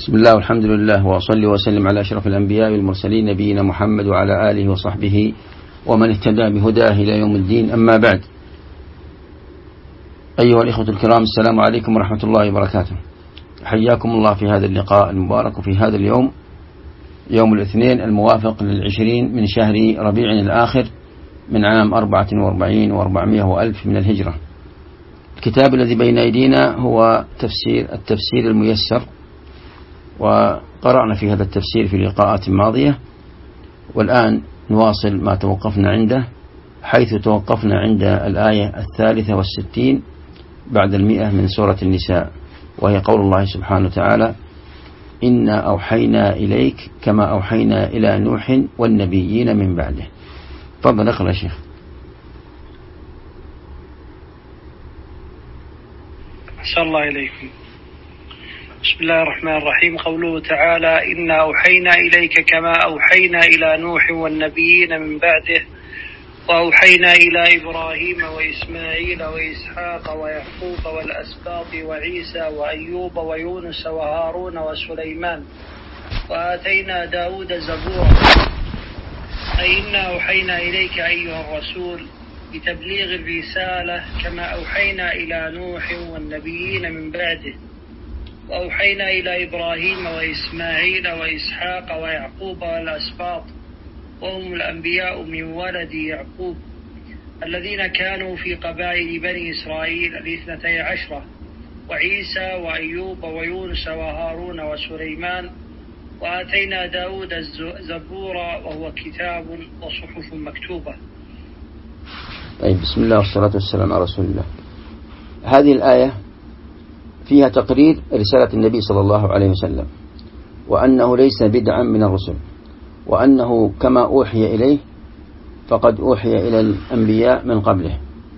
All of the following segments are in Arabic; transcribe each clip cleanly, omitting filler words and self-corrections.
بسم الله والحمد لله وأصلي وسلم على أشرف الأنبياء والمرسلين نبينا محمد وعلى آله وصحبه ومن اهتدى بهداه إلى يوم الدين. أما بعد، أيها الإخوة الكرام، السلام عليكم ورحمة الله وبركاته. حياكم الله في هذا اللقاء المبارك وفي هذا اليوم، يوم الاثنين الموافق لل20 من شهر ربيع الآخر من عام 44 و400 وألف من الهجرة. الكتاب الذي بين أيدينا هو التفسير الميسر، وقرأنا في هذا التفسير في لقاءات ماضية، والآن نواصل ما توقفنا عنده، حيث توقفنا عند الآية 63 بعد 100 من سورة النساء، وهي قول الله سبحانه وتعالى: إنا أوحينا إليك كما أوحينا إلى نوح والنبيين من بعده. تفضل اقرأ يا شيخ. أحسن الله إليكم. بسم الله الرحمن الرحيم. قوله تعالى: إنا أوحينا إليك كما أوحينا إلى نوح والنبيين من بعده وأوحينا إلى إبراهيم وإسماعيل وإسحاق ويعقوب والأسباط وعيسى وأيوب ويونس وهارون وسليمان وآتينا داود زبورا. أي إنا أوحينا إليك أيها الرسول بتبليغ الرسالة كما أوحينا إلى نوح والنبيين من بعده وأوحينا إلى إبراهيم وإسماعيل وإسحاق ويعقوب والأسباط وهم الأنبياء من ولد يعقوب الذين كانوا في قبائل بني إسرائيل 12 وعيسى وأيوب ويونس وهارون وسليمان وآتينا داود زبورا وهو كتاب وصحف مكتوبة. طيب، بسم الله والصلاة والسلام على رسول الله. هذه الآية فيها تقرير رسالة النبي صلى الله عليه وسلم، وأنه ليس بدعا من الرسل، وأنه كما أوحي إليه فقد أوحي إلى الأنبياء من قبله،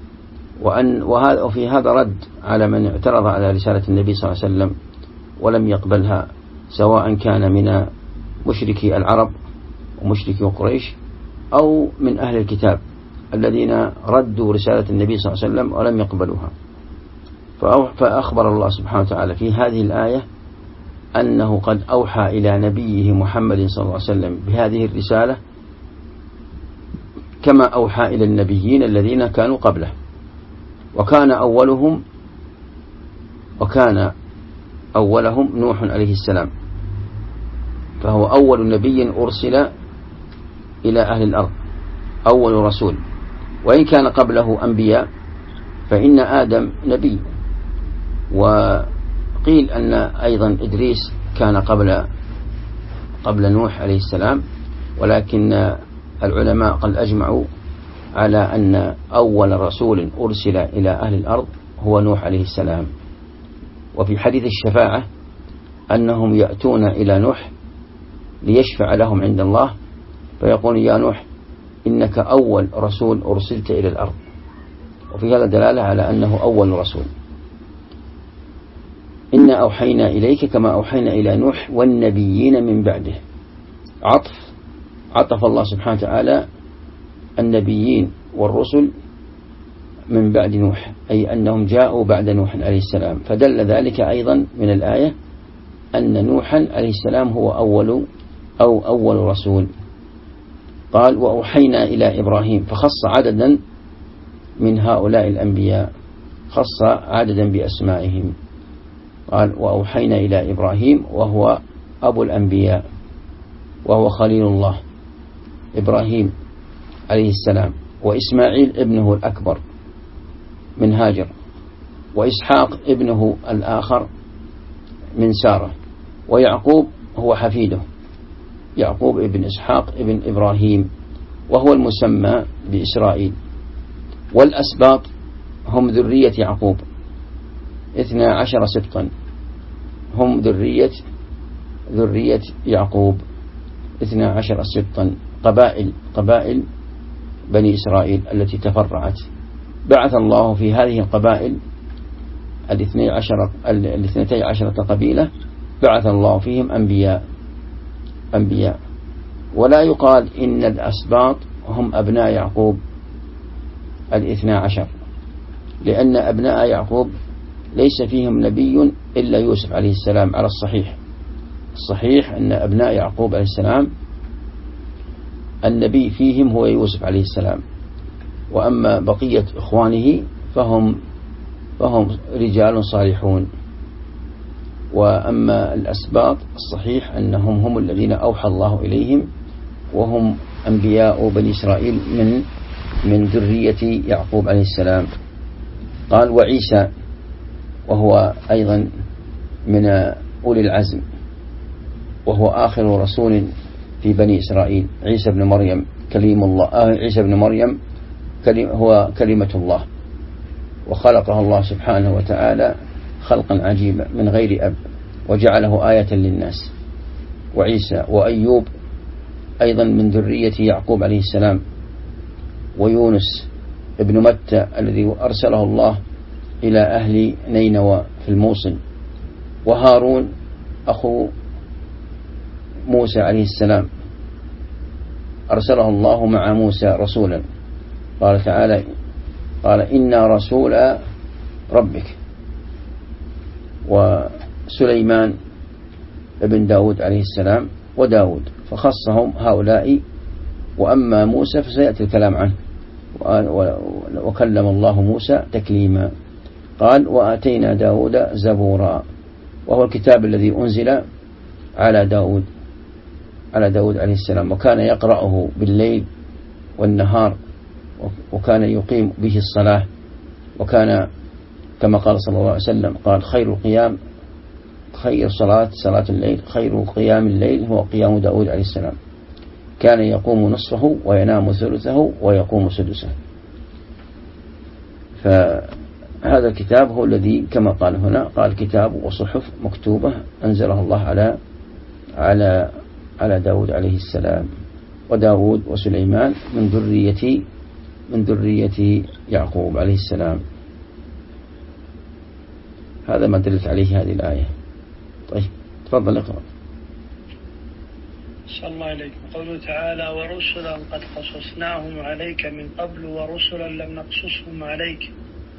وفي هذا رد على من اعترض على رسالة النبي صلى الله عليه وسلم ولم يقبلها، سواء كان من مشركي العرب ومشركي قريش أو من أهل الكتاب الذين ردوا رسالة النبي صلى الله عليه وسلم ولم يقبلوها. فأخبر الله سبحانه وتعالى في هذه الآية أنه قد أوحى إلى نبيه محمد صلى الله عليه وسلم بهذه الرسالة كما أوحى إلى النبيين الذين كانوا قبله، وكان أولهم نوح عليه السلام، فهو أول نبي أرسل إلى أهل الأرض، أول رسول، وإن كان قبله أنبياء فإن آدم نبي، وقيل أن أيضا إدريس كان قبل نوح عليه السلام، ولكن العلماء قد أجمعوا على أن أول رسول أرسل إلى أهل الأرض هو نوح عليه السلام. وفي حديث الشفاعة أنهم يأتون إلى نوح ليشفع لهم عند الله، فيقول: يا نوح إنك أول رسول أرسلت إلى الأرض، وفي هذا دلالة على أنه أول رسول. إنا أوحينا إليك كما أوحينا إلى نوح والنبيين من بعده. عطف الله سبحانه وتعالى النبيين والرسل من بعد نوح، أي أنهم جاءوا بعد نوح عليه السلام، فدل ذلك أيضا من الآية أن نوحا عليه السلام هو أول رسول. قال: وأوحينا إلى إبراهيم، فخص عددا من هؤلاء الأنبياء، خص عددا بأسمائهم. قال: وأوحينا إلى إبراهيم وهو أبو الأنبياء، وهو خليل الله إبراهيم عليه السلام، وإسماعيل ابنه الأكبر من هاجر، وإسحاق ابنه الآخر من سارة، ويعقوب هو حفيده، يعقوب ابن إسحاق ابن إبراهيم، وهو المسمى بإسرائيل. والأسباط هم ذرية يعقوب 12 سبطا، هم ذرية يعقوب 12 سبطا، قبائل بني إسرائيل التي تفرعت. بعث الله في هذه القبائل 12 قبيلة، بعث الله فيهم أنبياء، ولا يقال إن الأسباط هم أبناء يعقوب 12، لأن أبناء يعقوب ليس فيهم نبي إلا يوسف عليه السلام على الصحيح، الصحيح أن أبناء يعقوب عليه السلام النبي فيهم هو يوسف عليه السلام، وأما بقية إخوانه فهم رجال صالحون. وأما الأسباط الصحيح أنهم هم الذين أوحى الله إليهم، وهم أنبياء بني إسرائيل من ذرية يعقوب عليه السلام. قال وعيسى وهو أيضا من أولي العزم، وهو آخر رسول في بني إسرائيل. عيسى بن مريم كليم الله، عيسى بن مريم هو كلمة الله، وخلقه الله سبحانه وتعالى خلقا عجيبا من غير أب، وجعله آية للناس. وعيسى وأيوب أيضا من ذرية يعقوب عليه السلام، ويونس ابن متى الذي أرسله الله إلى أهل نينوى في الموصل، وهارون أخو موسى عليه السلام أرسله الله مع موسى رسولا. قال تعالى قال إنا رسول ربك. وسليمان ابن داود عليه السلام وداود، فخصهم هؤلاء. وأما موسى فسيأتي الكلام عنه. وكلم الله موسى تكليما. قال وآتينا داود زبورا، وهو الكتاب الذي أنزل على داود عليه السلام، وكان يقرأه بالليل والنهار، وكان يقيم به الصلاة. وكان كما قال صلى الله عليه وسلم قال خير القيام خير صلاة الليل، خير قيام الليل هو قيام داود عليه السلام، كان يقوم نصفه وينام ثلثه ويقوم سدسه. فهذا الكتاب هو الذي كما قال هنا، قال كتاب وصحف مكتوبة أنزلها الله على داود عليه السلام. وداود وسليمان من ذرية يعقوب عليه السلام. هذا ما دلت عليه هذه الآية. طيب تفضل اقرأ. صلى الله عليكم. قوله تعالى ورسلا قد قصصناهم عليك من قبل ورسلا لم نقصصهم عليك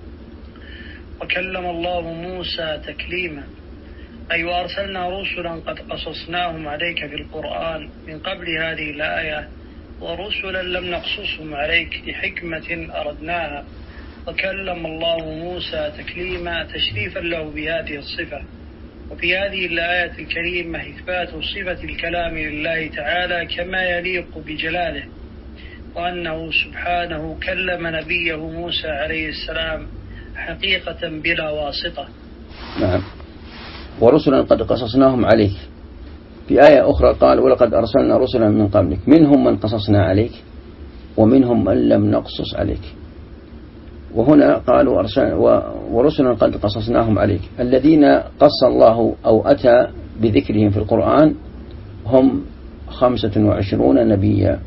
وكلم الله موسى تكليما. أي وأرسلنا رسلا قد قصصناهم عليك في القرآن من قبل هذه الآية، ورسلا لم نقصصهم عليك لحكمة أردناها. وكلم الله موسى تكليما تشريفا له بهذه الصفة. وفي هذه الآية الكريمة إثبات صفة الكلام لله تعالى كما يليق بجلاله، وأنه سبحانه كلم نبيه موسى عليه السلام حقيقة بلا واسطة. نعم. ورسلا قد قصصناهم عليك. في آية أخرى قال ولقد أرسلنا رسلا من قبلك منهم من قصصنا عليك ومنهم من لم نقصص عليك. وهنا قالوا ورسلا قد قصصناهم عليك. الذين قص الله أو أتى بذكرهم في القرآن هم 25 نبيا،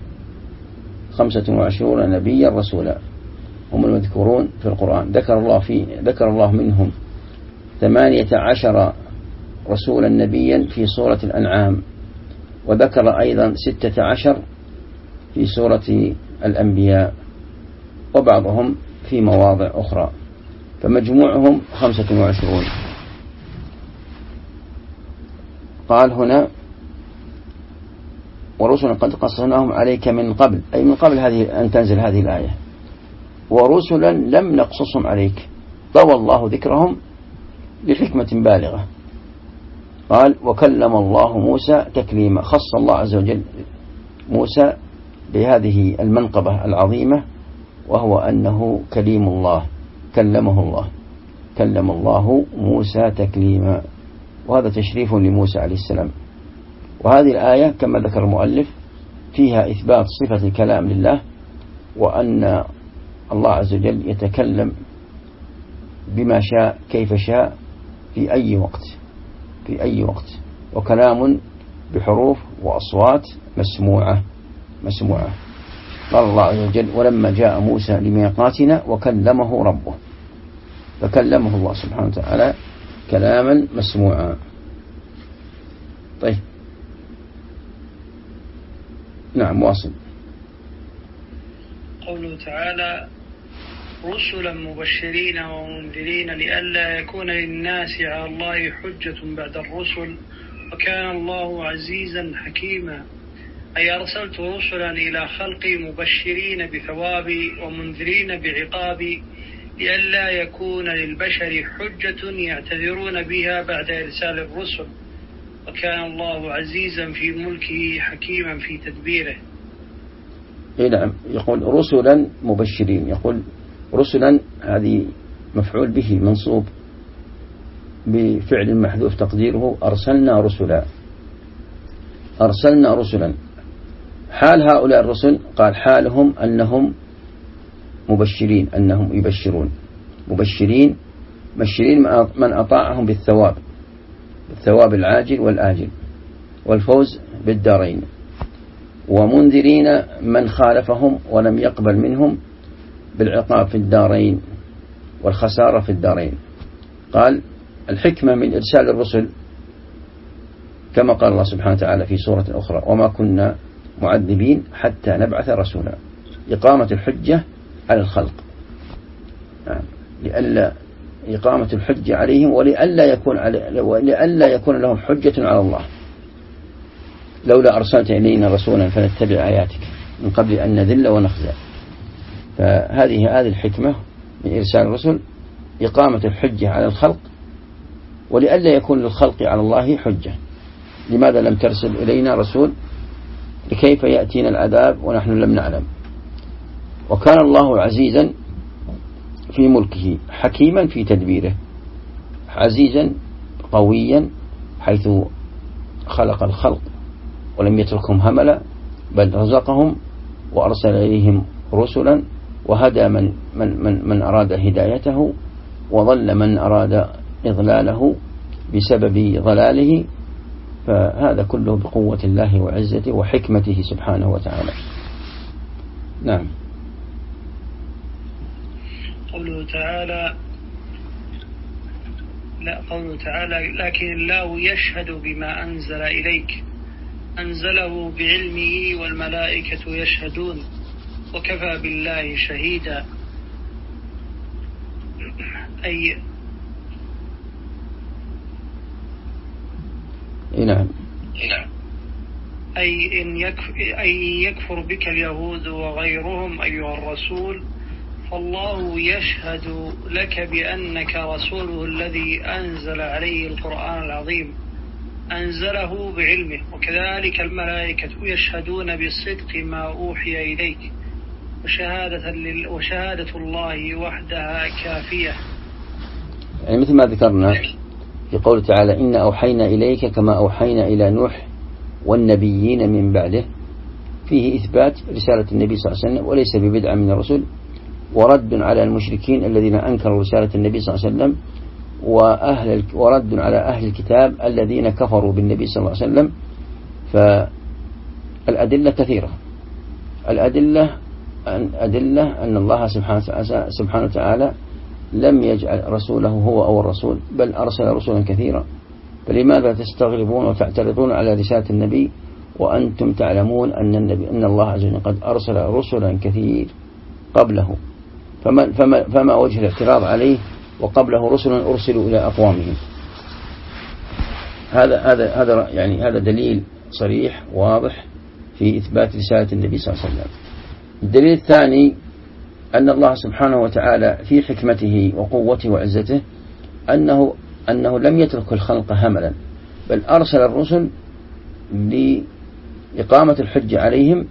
25 نبيا رسولا هم المذكورون في القرآن. ذكر الله منهم 18 رسولا نبيا في سورة الأنعام، وذكر أيضا 16 في سورة الأنبياء، وبعضهم في مواضع أخرى، فمجموعهم 25. قال هنا ورسلا قد قصصناهم عليك من قبل، أي من قبل أن تنزل هذه الآية. ورسلا لم نقصصهم عليك، طوى الله ذكرهم لحكمة بالغة. قال وكلم الله موسى تكليما، خص الله عز وجل موسى بهذه المنقبة العظيمة، وهو أنه كليم الله، كلم الله موسى تكليما، وهذا تشريف لموسى عليه السلام. وهذه الآية كما ذكر المؤلف فيها إثبات صفة الكلام لله، وأن الله عز وجل يتكلم بما شاء كيف شاء في أي وقت، وكلام بحروف وأصوات مسموعة. قال الله عز وجل ولما جاء موسى لميقاتنا وكلمه ربه، فكلمه الله سبحانه وتعالى كلاما مسموعا. طيب نعم واصل. قوله تعالى رسلا مبشرين ومنذرين لئلا يكون للناس على الله حجة بعد الرسل وكان الله عزيزا حكيما أي أرسلت رسلا إلى خلقي مبشرين بثوابي ومنذرين بعقابي لئلا يكون للبشر حجة يعتذرون بها بعد إرسال الرسل وكان الله عزيزا في ملكه حكيما في تدبيره. نعم، يقول رسلا مبشرين، يقول رسلا هذه مفعول به منصوب بفعل محذوف تقديره أرسلنا رسلا. أرسلنا رسلا، حال هؤلاء الرسل قال حالهم أنهم مبشرين، أنهم يبشرون مبشرين من أطاعهم بالثواب العاجل والآجل والفوز بالدارين، ومنذرين من خالفهم ولم يقبل منهم بالعقاب في الدارين والخسارة في الدارين. قال الحكمة من إرسال الرسل كما قال الله سبحانه وتعالى في سورة أخرى وما كنا معذبين حتى نبعث رسولا، إقامة الحجة على الخلق، لئلا إقامة الحجة عليهم ولئلا يكون لهم حجة على الله. لولا أرسلت إلينا رسولا فنتبع آياتك من قبل أن نذل ونخزى. فهذه الحكمة من إرسال الرسل، إقامة الحجة على الخلق ولئلا يكون للخلق على الله حجة. لماذا لم ترسل إلينا رسول؟ لكيف يأتينا العذاب ونحن لم نعلم. وكان الله عزيزا في ملكه حكيما في تدبيره، عزيزا قويا حيث خلق الخلق ولم يتركهم هملا، بل رزقهم وأرسل إليهم رسلا وهدى من أراد هدايته وضل من أراد إضلاله بسبب ضلاله. فهذا كله بقوة الله وعزته وحكمته سبحانه وتعالى. نعم. قوله تعالى لكن الله يشهد بما أنزل إليك أنزله بعلمه والملائكة يشهدون وكفى بالله شهيدا. نعم. أي إن يكفر بك اليهود وغيرهم أيها الرسول فالله يشهد لك بأنك رسوله الذي أنزل عليه القرآن العظيم أنزله بعلمه، وكذلك الملائكة يشهدون بصدق ما أوحي إليك وشهادة الله وحدها كافية. يعني مثل ما ذكرنا في قوله تعالى إن أوحينا إليك كما أوحينا إلى نوح والنبيين من بعده، فيه إثبات رسالة النبي صلى الله عليه وسلم وليس ببدعة من الرسل، ورد على المشركين الذين أنكروا رسالة النبي صلى الله عليه وسلم، ورد على أهل الكتاب الذين كفروا بالنبي صلى الله عليه وسلم. فالأدلة كثيرة. الأدلة أن الله سبحانه وتعالى لم يجعل رسوله هو أول رسول، بل أرسل رسولا كثيرا. فلماذا تستغربون وتعترضون على رسالة النبي وأنتم تعلمون أن الله عز وجل قد أرسل رسلا كثير قبله؟ فما وجه الاعتراض عليه وقبله رسلا أرسلوا إلى أقوامهم؟ هذا دليل صريح واضح في إثبات رسالة النبي صلى الله عليه وسلم. الدليل الثاني أن الله سبحانه وتعالى في حكمته وقوته وعزته أنه لم يترك الخلق هملا، بل أرسل الرسل لإقامة الحجة عليهم،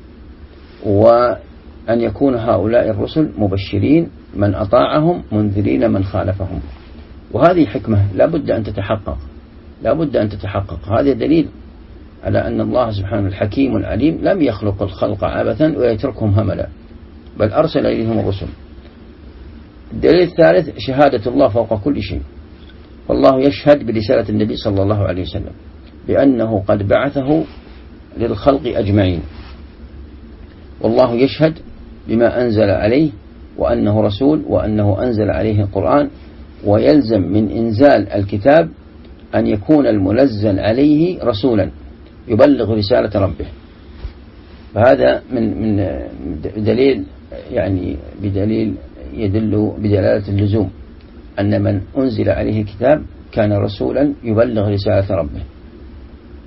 وأن يكون هؤلاء الرسل مبشرين من أطاعهم منذرين من خالفهم. وهذه حكمة لا بد أن تتحقق. هذا دليل على أن الله سبحانه الحكيم العليم لم يخلق الخلق عبثا ويتركهم هملا، بل أرسل إليهم الرسل. الدليل الثالث شهادة الله فوق كل شيء، والله يشهد برسالة النبي صلى الله عليه وسلم بأنه قد بعثه للخلق أجمعين، والله يشهد بما أنزل عليه وأنه رسول وأنه أنزل عليه القرآن، ويلزم من إنزال الكتاب أن يكون المنزل عليه رسولا يبلغ رسالة ربه. فهذا من دليل بدليل يدل بدلالة اللزوم أن من أنزل عليه كتاب كان رسولا يبلغ رسالة ربه.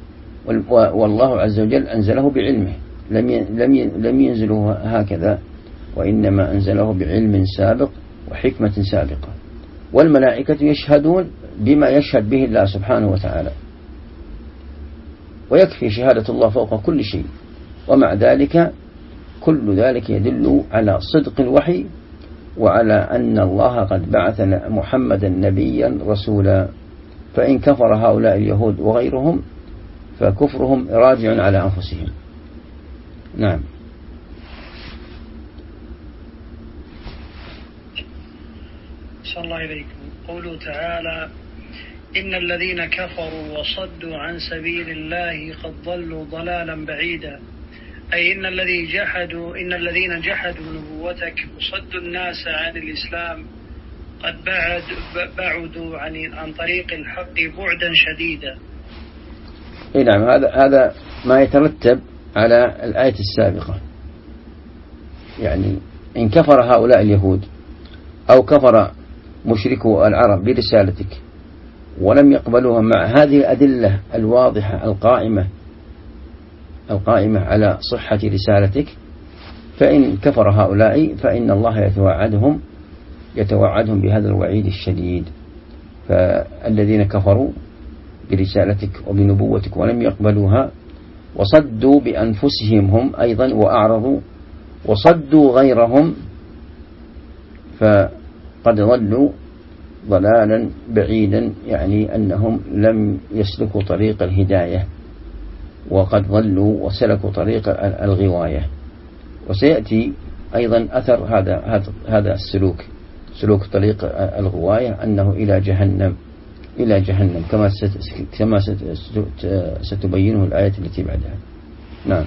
والله عز وجل أنزله بعلمه، لم ينزله هكذا، وإنما أنزله بعلم سابق وحكمة سابقة. والملائكة يشهدون بما يشهد به الله سبحانه وتعالى، ويكفي شهادة الله فوق كل شيء. ومع ذلك كل ذلك يدل على صدق الوحي، وعلى أن الله قد بعث محمدا نبيا رسولا. فإن كفر هؤلاء اليهود وغيرهم فكفرهم راجع على أنفسهم. نعم. صلى الله عليكم. قوله تعالى: إن الذين كفروا وصدوا عن سبيل الله قد ضلوا ضلالا بعيدا، أي إن الذين جحدوا نبوتك وصدوا الناس عن الإسلام قد بعدوا عن طريق الحق بعدا شديدا. نعم، هذا ما يترتب على الآية السابقة. يعني إن كفر هؤلاء اليهود أو كفر مشركو العرب برسالتك ولم يقبلوها مع هذه الأدلة الواضحة القائمة على صحة رسالتك، فإن كفر هؤلاء فإن الله يتوعدهم بهذا الوعيد الشديد. فالذين كفروا برسالتك وبنبوتك ولم يقبلوها وصدوا بأنفسهم هم أيضا وأعرضوا وصدوا غيرهم، فقد ضلوا ضلالا بعيدا، يعني أنهم لم يسلكوا طريق الهداية، وقد ضلوا وسلكوا طريق الغواية. وسيأتي أيضا أثر هذا السلوك، سلوك طريق الغواية، أنه إلى جهنم كما ستبينه الآية التي بعدها. نعم.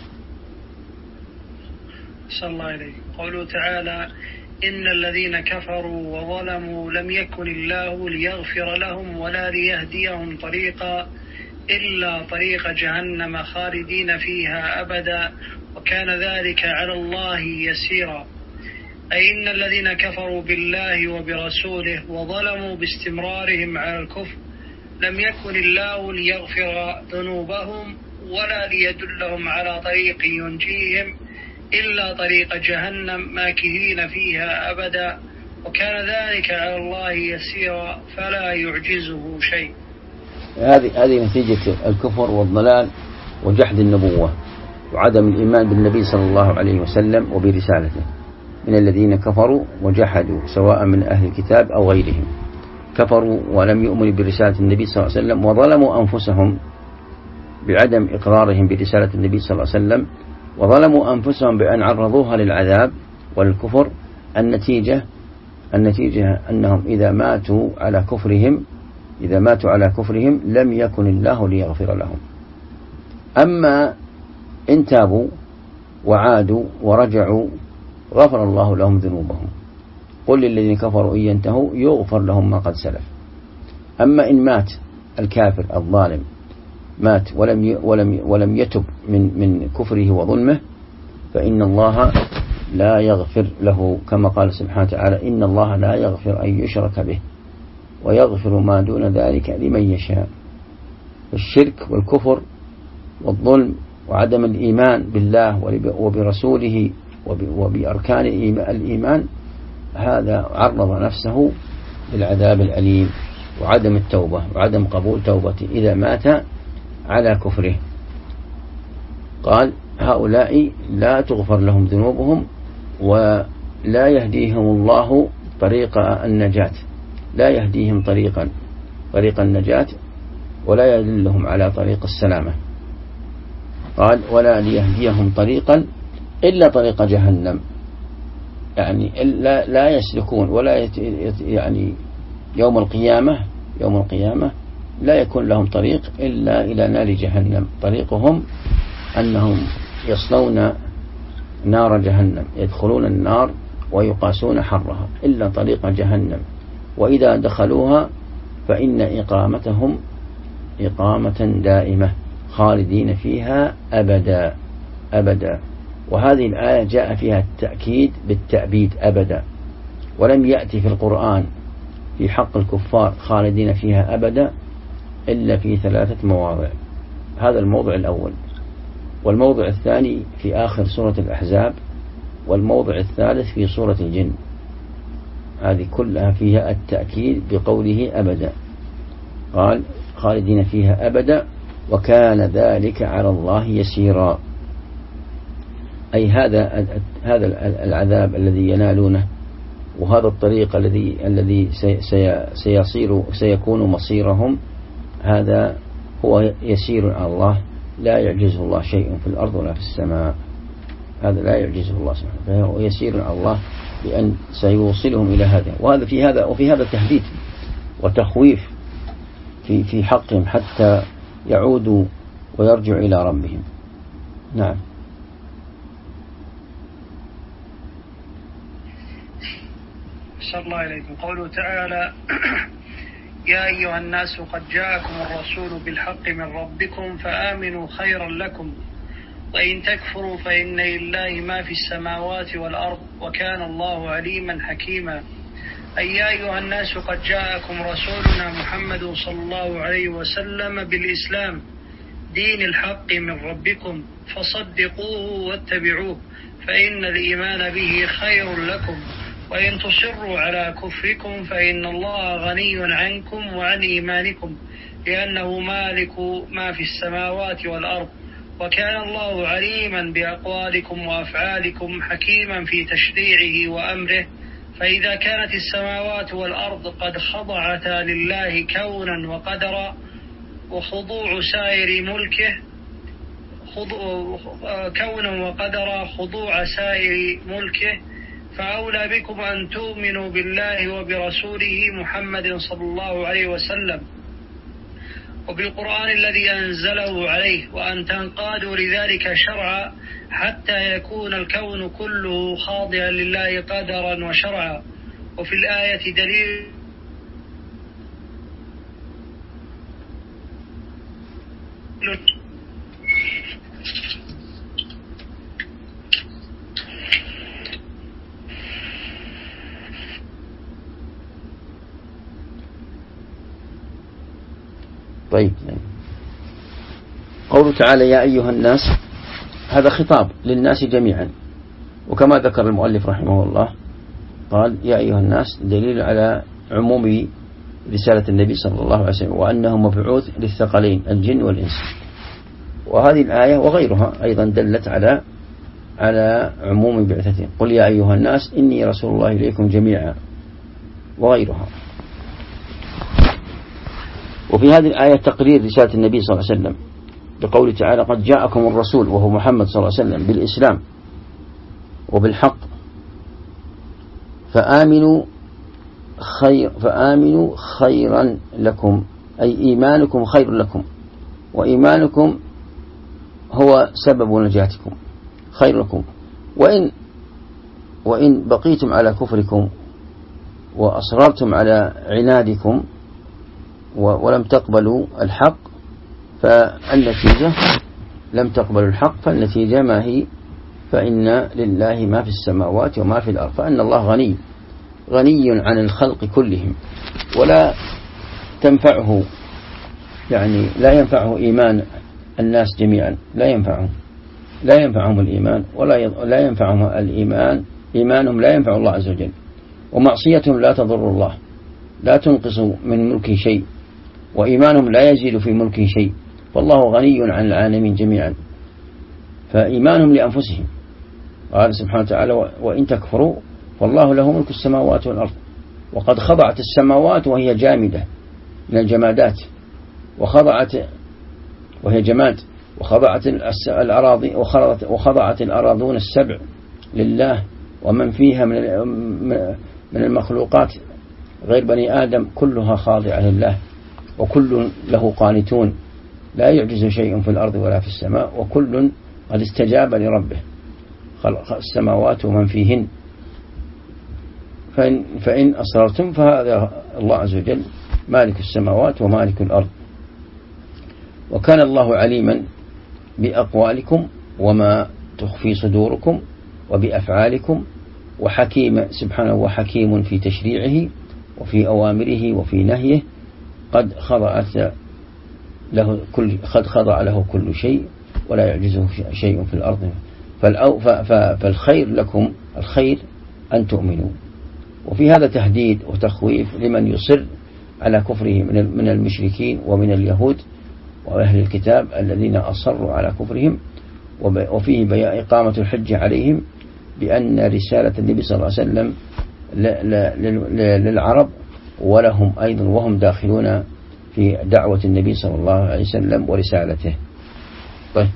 صلى الله عليه. قوله تعالى: إن الذين كفروا وظلموا لم يكن الله ليغفر لهم ولا ليهديهم طريقا إلا طريق جهنم خالدين فيها أبدا وكان ذلك على الله يسيرا. أي إن الذين كفروا بالله وبرسوله وظلموا باستمرارهم على الكفر لم يكن الله ليغفر ذنوبهم ولا ليدلهم على طريق ينجيهم إلا طريق جهنم ماكثين فيها أبدا وكان ذلك على الله يسيرا فلا يعجزه شيء. هذه نتيجة الكفر والضلال وجحد النبوة وعدم الإيمان بالنبي صلى الله عليه وسلم وبرسالته من الذين كفروا وجحدوا، سواء من أهل الكتاب أو غيرهم، كفروا ولم يؤمنوا برسالة النبي صلى الله عليه وسلم وظلموا أنفسهم بعدم إقرارهم برسالة النبي صلى الله عليه وسلم، وظلموا أنفسهم بأن عرضوها للعذاب والكفر. النتيجة أنهم إذا ماتوا على كفرهم لم يكن الله ليغفر لهم. أما إن تابوا وعادوا ورجعوا غفر الله لهم ذنوبهم. قل للذين كفروا إن ينتهوا يغفر لهم ما قد سلف. أما إن مات الكافر الظالم مات ولم يتب من كفره وظلمه فإن الله لا يغفر له، كما قال سبحانه وتعالى: إن الله لا يغفر أن يشرك به ويغفر ما دون ذلك لمن يشاء. الشرك والكفر والظلم وعدم الإيمان بالله وبرسوله وبأركان الإيمان، هذا عرض نفسه للعذاب الأليم وعدم التوبة وعدم قبول توبته إذا مات على كفره. قال: هؤلاء لا تغفر لهم ذنوبهم ولا يهديهم الله طريق النجاة، لا يهديهم طريق النجاة ولا يدلهم على طريق السلامة. قال: ولا ليهديهم طريقا إلا طريق جهنم، يعني لا يسلكون ولا يعني يوم القيامة لا يكون لهم طريق إلا إلى نار جهنم. طريقهم أنهم يصلون نار جهنم، يدخلون النار ويقاسون حرها، إلا طريق جهنم، وإذا دخلوها فإن إقامتهم إقامة دائمة خالدين فيها أبدا. وهذه الآية جاء فيها التأكيد بالتأبيد أبدا، ولم يأتي في القرآن في حق الكفار خالدين فيها أبدا إلا في 3 مواضع. هذا الموضع الأول. والموضع الثاني في آخر سورة الأحزاب، والموضع الثالث في سورة الجن. هذه كلها فيها التأكيد بقوله أبدا، قال خالدين فيها أبدا وكان ذلك على الله يسيرا. أي هذا العذاب الذي ينالونه، وهذا الطريق الذي سيكون مصيرهم، هذا هو يسير على الله، لا يعجزه الله شيء في الأرض ولا في السماء. هذا لا يعجزه الله سبحانه، فهو يسير على الله بأن سيوصلهم إلى هذا. وفي هذا تهديد وتخويف في حقهم حتى يعودوا ويرجعوا إلى ربهم. نعم. صلى الله إليكم. قوله تعالى: يا أيها الناس قد جاءكم الرسول بالحق من ربكم فآمنوا خيرا لكم وإن تكفروا فإن لله ما في السماوات والأرض وكان الله عليما حكيما. أي يا أيها الناس قد جاءكم رسولنا محمد صلى الله عليه وسلم بالإسلام دين الحق من ربكم فصدقوه واتبعوه فإن الإيمان به خير لكم وإن تصروا على كفركم فإن الله غني عنكم وعن إيمانكم لأنه مالك ما في السماوات والأرض وكان الله عليما بأقوالكم وأفعالكم حكيما في تشريعه وأمره. فإذا كانت السماوات والأرض قد خضعتا لله كونا وقدرا وخضوع سائر ملكه خضوع سائر ملكه فأولى بكم أن تؤمنوا بالله وبرسوله محمد صلى الله عليه وسلم وبالقرآن الذي أنزله عليه وأن تنقادوا لذلك شرعا حتى يكون الكون كله خاضعا لله قدرا وشرعا. وفي الآية دليل طيب. قوله تعالى يا أيها الناس، هذا خطاب للناس جميعا، وكما ذكر المؤلف رحمه الله قال يا أيها الناس دليل على عموم رسالة النبي صلى الله عليه وسلم وأنه مبعوث للثقلين الجن والإنس. وهذه الآية وغيرها أيضا دلت على عموم بعثته. قل يا أيها الناس إني رسول الله إليكم جميعا وغيرها. وفي هذه الآية تقرير رسالة النبي صلى الله عليه وسلم بقوله تعالى قد جاءكم الرسول وهو محمد صلى الله عليه وسلم بالإسلام وبالحق فآمنوا خيرا لكم، أي إيمانكم خير لكم، وإيمانكم هو سبب نجاتكم خير لكم. وإن بقيتم على كفركم وأصررتم على عنادكم ولم تقبلوا الحق فالنتيجة لم تقبلوا الحق فالنتيجة ما هي؟ فإن لله ما في السماوات وما في الأرض، فأن الله غني عن الخلق كلهم، ولا تنفعه يعني لا ينفعه إيمان الناس جميعا، لا ينفعهم الإيمان ولا ينفعهم الإيمان، إيمانهم لا ينفع الله عز وجل، ومعصيتهم لا تضر الله، لا تنقص من ملكه شيء، وإيمانهم لا يزيد في ملكه شيء، فالله غني عن العالمين جميعا. فإيمانهم لأنفسهم، قال سبحانه وتعالى وإن تكفروا فالله له ملك السماوات والأرض، وقد خضعت السماوات وهي جامدة من الجمادات، وهي جماد، وخضعت الأراضي وخضعت الأراضون السبع لله ومن فيها من المخلوقات غير بني آدم كلها خاضعة لله، وكل له قانتون لا يعجز شيء في الأرض ولا في السماء، وكل قد استجاب لربه خلق السماوات ومن فيهن. فإن أصررتم فهذا الله عز وجل مالك السماوات ومالك الأرض. وكان الله عليما بأقوالكم وما تخفي صدوركم وبأفعالكم، وحكيم سبحانه وحكيم في تشريعه وفي أوامره وفي نهيه. قد خضعت قد خضع له كل شيء ولا يعجزه شيء في الأرض. فالخير لكم، الخير أن تؤمنوا. وفي هذا تهديد وتخويف لمن يصر على كفره من المشركين ومن اليهود وأهل الكتاب الذين أصروا على كفرهم، وفيه إقامة الحجة عليهم بأن رسالة النبي صلى الله عليه وسلم للعرب ولهم أيضا، وهم داخلون في دعوة النبي صلى الله عليه وسلم ورسالته. طيب،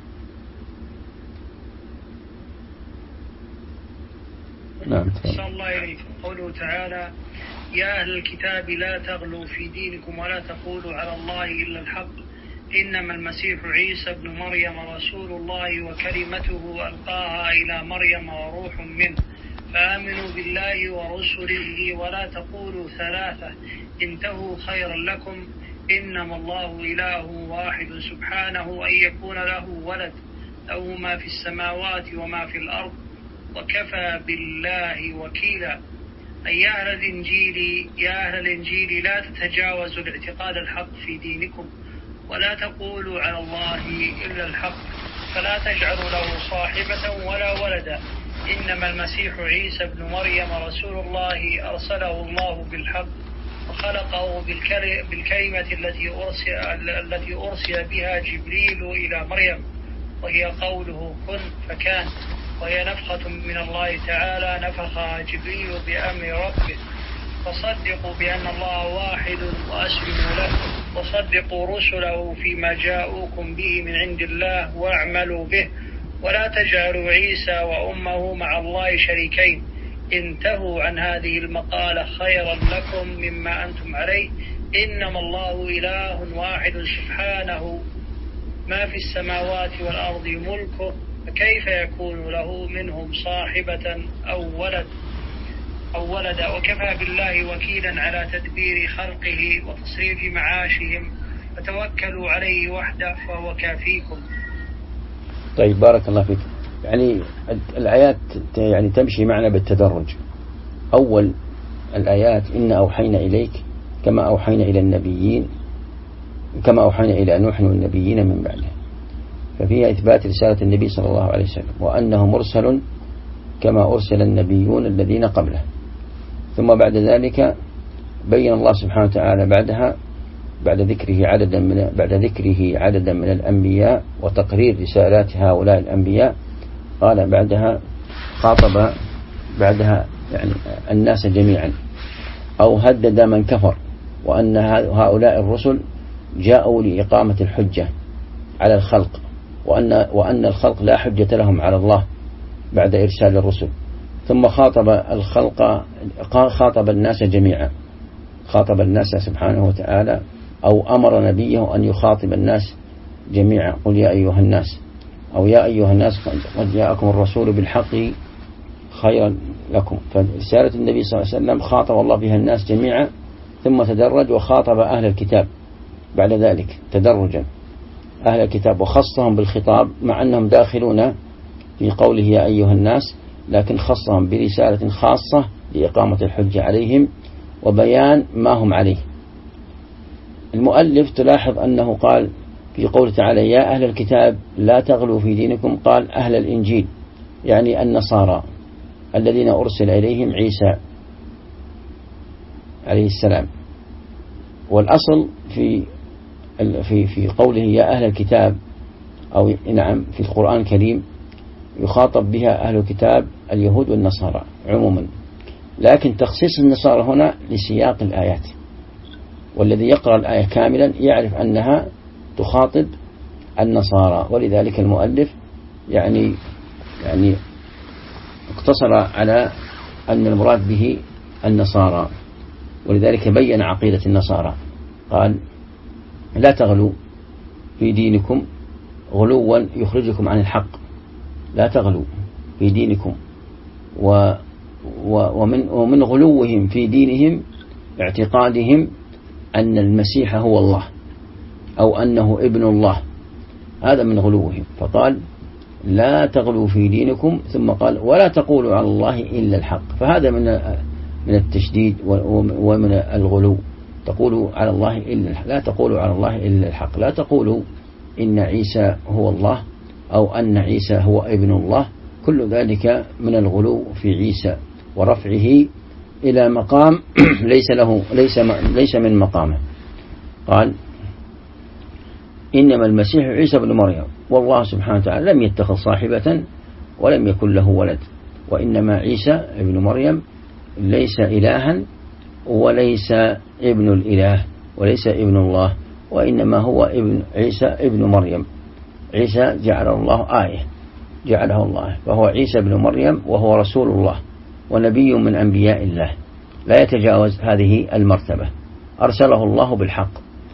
نعم. قوله تعالى: يا أهل الكتاب لا تغلوا في دينكم ولا تقولوا على الله إلا الحق إنما المسيح عيسى ابن مريم رسول الله وكلمته ألقاها إلى مريم وروح منه فآمنوا بالله ورسله ولا تقولوا ثلاثة انتهوا خيرا لكم إنما الله إله واحد سبحانه أن يكون له ولد له ما في السماوات وما في الأرض وكفى بالله وكيلا. أي يا أهل الإنجيل لا تتجاوزوا الاعتقاد الحق في دينكم ولا تقولوا على الله إلا الحق فلا تجعلوا له صاحبة ولا ولدا إنما المسيح عيسى ابن مريم رسول الله أرسله الله بالحق وخلقه بالكلمة التي أرسل بها جبريل إلى مريم وهي قوله كن فكان، وهي نفخة من الله تعالى نفخها جبريل بأمر ربه. فصدقوا بأن الله واحد وأسلموا له وصدقوا رسله فيما جاءوكم به من عند الله واعملوا به ولا تجعلوا عيسى وأمه مع الله شريكين انتهوا عن هذه المقالة خيرا لكم مما أنتم عليه إنما الله إله واحد سبحانه ما في السماوات والأرض ملكه فكيف يكون له منهم صاحبة أو ولدا وكفى بالله وكيلا على تدبير خلقه وتصريف معاشهم فتوكلوا عليه وحده فهو كافيكم. طيب، بارك الله فيك. يعني الآيات يعني تمشي معنا بالتدرج. أول الآيات إن أوحينا إليك كما أوحينا إلى النبيين كما أوحينا إلى نوح والنبيين من بعده، ففيها إثبات رسالة النبي صلى الله عليه وسلم وأنه مرسل كما أرسل النبيون الذين قبله. ثم بعد ذلك بين الله سبحانه وتعالى بعد ذكره عددا من الأنبياء وتقرير رسالات هؤلاء الأنبياء، قال بعدها خاطب بعدها يعني الناس جميعا، أو هدد من كفر وأن هؤلاء الرسل جاءوا لإقامة الحجة على الخلق، وأن الخلق لا حجة لهم على الله بعد إرسال الرسل. ثم خاطب الناس جميعا، خاطب الناس سبحانه وتعالى، أو أمر نبيه أن يخاطب الناس جميعا، قل يا أيها الناس، أو يا أيها الناس قد جاءكم الرسول بالحق خيرا لكم. فرسالة النبي صلى الله عليه وسلم خاطب الله بها الناس جميعا، ثم تدرج وخاطب أهل الكتاب بعد ذلك تدرجا، أهل الكتاب وخصهم بالخطاب مع أنهم داخلون في قوله يا أيها الناس، لكن خصهم برسالة خاصة لإقامة الحجة عليهم وبيان ما هم عليه. المؤلف تلاحظ أنه قال في قوله تعالى يا أهل الكتاب لا تغلوا في دينكم، قال أهل الإنجيل، يعني النصارى الذين أرسل إليهم عيسى عليه السلام. والأصل في قوله يا أهل الكتاب، أو نعم في القرآن الكريم يخاطب بها أهل الكتاب اليهود والنصارى عموما، لكن تخصيص النصارى هنا لسياق الآيات، والذي يقرأ الآية كاملا يعرف أنها تخاطب النصارى، ولذلك المؤلف يعني اقتصر على أن المراد به النصارى، ولذلك بين عقيدة النصارى، قال لا تغلوا في دينكم غلوا يخرجكم عن الحق، لا تغلوا في دينكم. ومن غلوهم في دينهم اعتقادهم أن المسيح هو الله أو أنه ابن الله، هذا من غلوهم، فقال لا تغلوا في دينكم، ثم قال ولا تقولوا على الله إلا الحق. فهذا من التشديد ومن الغلو، تقولوا على الله إلا الحق، لا تقولوا على الله إلا الحق، لا تقولوا إن عيسى هو الله أو أن عيسى هو ابن الله. كل ذلك من الغلو في عيسى ورفعه إلى مقام ليس من مقامه. قال إنما المسيح عيسى بن مريم، والله سبحانه وتعالى لم يتخذ صاحبة ولم يكن له ولد، وإنما عيسى ابن مريم ليس إلها وليس ابن الإله وليس ابن الله، وإنما هو ابن عيسى ابن مريم. عيسى جعله الله آية، جعله الله، فهو عيسى ابن مريم وهو رسول الله ونبي من أنبياء الله، لا يتجاوز هذه المرتبة. أرسله الله بالحق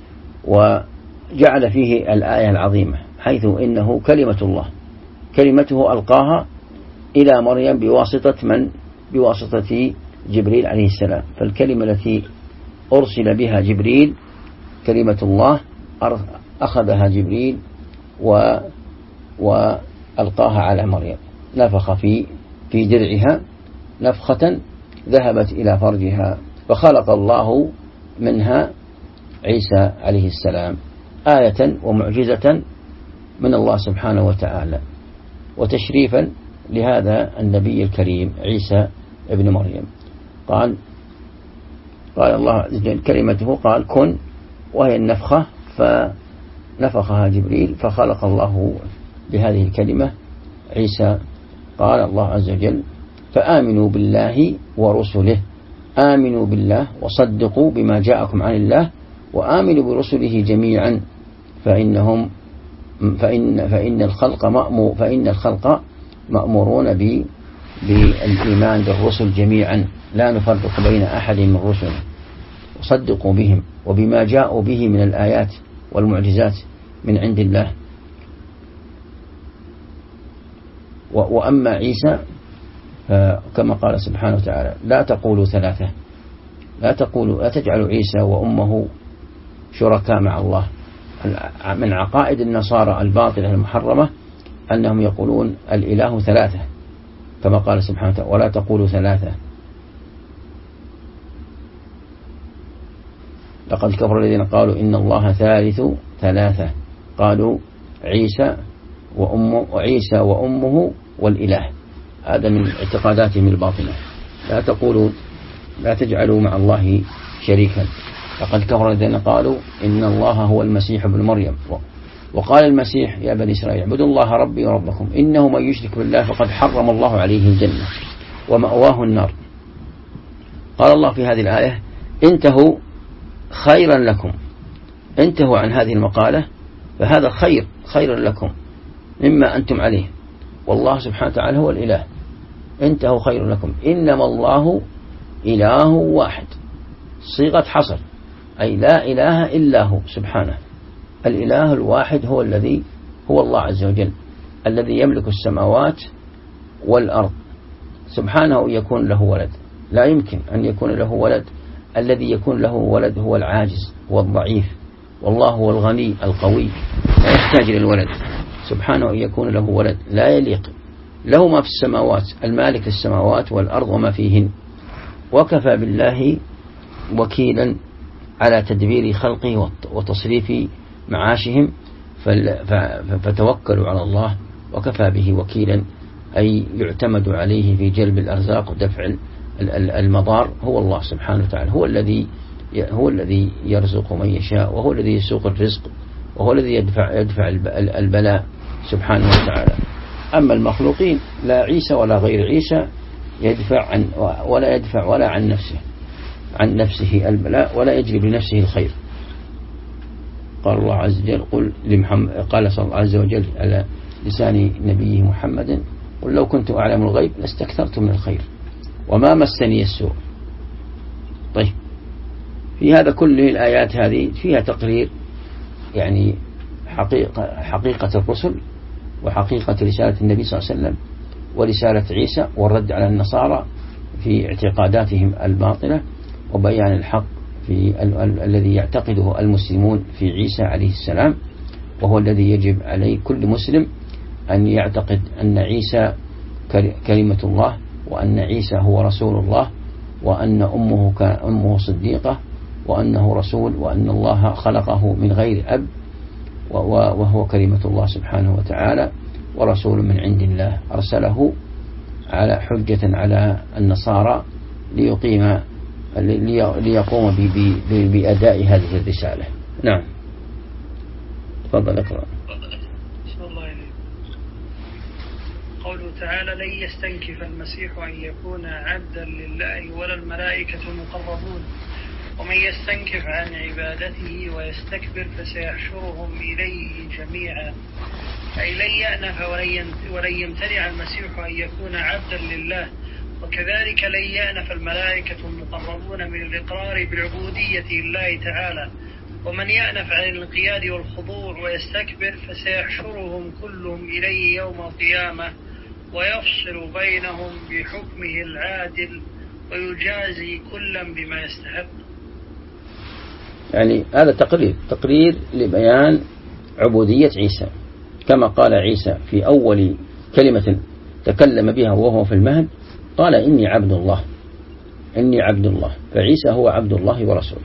وجعل فيه الآية العظيمة، حيث إنه كلمة الله، كلمته ألقاها إلى مريم بواسطة من؟ بواسطة جبريل عليه السلام. فالكلمة التي أرسل بها جبريل كلمة الله أخذها جبريل وألقاها على مريم، نفخ في درعها نفخة ذهبت إلى فرجها، فخلق الله منها عيسى عليه السلام آية ومعجزة من الله سبحانه وتعالى، وتشريفا لهذا النبي الكريم عيسى ابن مريم. قال الله عز وجل كلمته قال كن، وهي النفخة، فنفخها جبريل فخلق الله بهذه الكلمة عيسى. قال الله عز وجل فآمنوا بالله ورسله، آمنوا بالله وصدقوا بما جاءكم عن الله وآمنوا برسله جميعا، فإن الخلق مأمورون بالإيمان بالرسل جميعا، لا نفرق بين أحد من رسله، وصدقوا بهم وبما جاءوا به من الآيات والمعجزات من عند الله. وأما عيسى كما قال سبحانه وتعالى لا تقولوا ثلاثة، لا تجعلوا عيسى وأمه شركاء مع الله. من عقائد النصارى الباطلة المحرمة أنهم يقولون الإله ثلاثة، كما قال سبحانه وتعالى ولا تقولوا ثلاثة، لقد كفر الذين قالوا إن الله ثالث ثلاثة، قالوا عيسى وأمه والإله. هذا من اعتقاداتهم الباطنة. لا تجعلوا مع الله شريكا. لقد كفر الذين قالوا إن الله هو المسيح ابن مريم، وقال المسيح يا بني إسرائيل اعبدوا الله ربي وربكم إنه من يشرك بالله فقد حرم الله عليه الجنة ومأواه النار. قال الله في هذه الآية انتهوا خيرا لكم، انتهوا عن هذه المقالة، فهذا خيرا لكم مما أنتم عليه، والله سبحانه وتعالى هو الإله، انتهوا خير لكم، إنما الله إله واحد، صيغة حصر، أي لا إله إلا هو سبحانه. الإله الواحد هو الذي هو الله عز وجل الذي يملك السماوات والأرض، سبحانه يكون له ولد، لا يمكن أن يكون له ولد. الذي يكون له ولد هو العاجز والضعيف، والله هو الغني القوي لا يحتاج للولد. سبحانه يكون له ولد لا يليق، له ما في السماوات، المالك السماوات والأرض وما فيهن، وكفى بالله وكيلا على تدبير خلقه وتصريف معاشهم، فتوكلوا على الله وكفى به وكيلا، أي يعتمد عليه في جلب الأرزاق ودفع المضار. هو الله سبحانه وتعالى هو الذي يرزق من يشاء، وهو الذي يسوق الرزق، وهو الذي يدفع البلاء سبحانه وتعالى. أما المخلوقين لا عيسى ولا غير عيسى يدفع ولا عن نفسه البلاء ولا يجلب لنفسه الخير. قال الله عز وجل قال صلى الله عز وجل على لسان نبيه محمد قل لو كنت أعلم الغيب لاستكثرت من الخير وما مسني السوء. طيب، في هذا كل الآيات هذه فيها تقرير يعني حقيقة الرسل وحقيقة رسالة النبي صلى الله عليه وسلم ورسالة عيسى، والرد على النصارى في اعتقاداتهم الباطلة، وبيان الحق في الذي يعتقده المسلمون في عيسى عليه السلام، وهو الذي يجب عليه كل مسلم أن يعتقد أن عيسى كلمة الله، وأن عيسى هو رسول الله، وأن أمه صديقة، وأنه رسول، وأن الله خلقه من غير أب، وهو كلمة الله سبحانه وتعالى ورسول من عند الله أرسله على حجة على النصارى ليقوم بأداء هذه الرسالة. نعم، تفضل اقرأ. قوله تعالى: لن يستنكف المسيح أن يكون عبدا لله ولا الملائكة المقربون ومن يستنكف عن عبادته ويستكبر فسيحشرهم إليه جميعا. أي لن يأنف ولن يمتنع المسيح أن يكون عبدا لله، وكذلك لن يأنف الملائكة المقربون من الإقرار بعبودية الله تعالى. ومن يأنف عن الانقياد والخضوع ويستكبر فسيحشرهم كلهم إليه يوم القيامة ويفصل بينهم بحكمه العادل ويجازي كلا بما يستحق. يعني هذا تقرير لبيان عبودية عيسى، كما قال عيسى في أول كلمة تكلم بها وهو في المهد، قال إني عبد الله. فعيسى هو عبد الله ورسوله،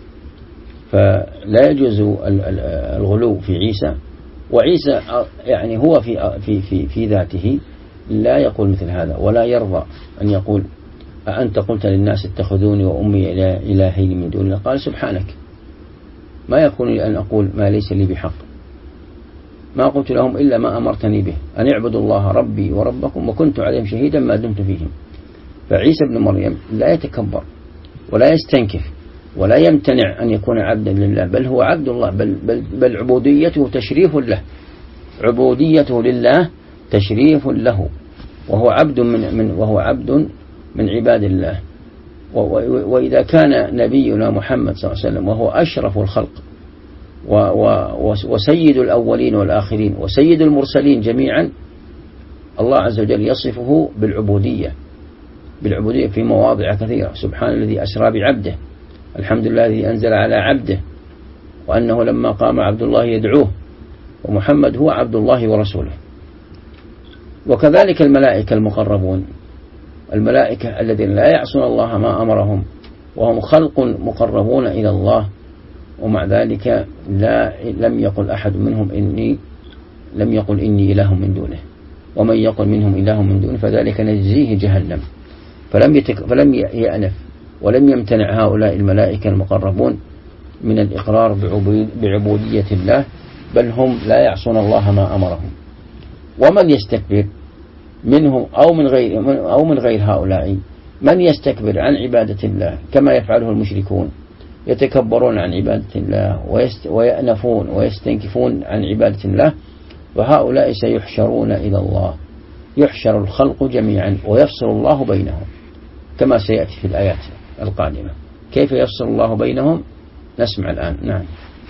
فلا يجوز الغلو في عيسى. وعيسى يعني هو في ذاته لا يقول مثل هذا، ولا يرضى أن يقول أأنت قلت للناس اتخذوني وأمي إلهين من دون الله. قال سبحانك، ما يكون لي أن أقول ما ليس لي بحق، ما قلت لهم إلا ما أمرتني به أن اعبدوا الله ربي وربكم وكنت عليهم شهيدا ما دمت فيهم. فعيسى ابن مريم لا يتكبر ولا يستنكف ولا يمتنع أن يكون عبدا لله، بل هو عبد الله، بل عبوديته تشريف له، عبوديته لله تشريف له، وهو عبد من عباد الله. وإذا كان نبينا محمد صلى الله عليه وسلم وهو أشرف الخلق وسيد الأولين والآخرين وسيد المرسلين جميعا، الله عز وجل يصفه بالعبودية في مواضع كثيرة. سبحان الذي أسرى بعبده، الحمد لله الذي أنزل على عبده، وأنه لما قام عبد الله يدعوه، ومحمد هو عبد الله ورسوله. وكذلك الملائكة المقربون، الملائكة الذين لا يعصون الله ما أمرهم وهم خلق مقربون إلى الله، ومع ذلك لم يقل أحد منهم إني إله من دونه، ومن يقل منهم إله من دونه فذلك نجزيه جهنم. فلم يأنف ولم يمتنع هؤلاء الملائكة المقربون من الإقرار بعبودية الله، بل هم لا يعصون الله ما أمرهم. ومن يستكبر منهم أو من غير هؤلاء، من يستكبر عن عبادة الله كما يفعله المشركون، يتكبرون عن عبادة الله ويأنفون ويستنكفون عن عبادة الله، وهؤلاء سيحشرون إلى الله، يحشر الخلق جميعا ويفصل الله بينهم، كما سيأتي في الآيات القادمة. كيف يفصل الله بينهم؟ نسمع الآن. نعم.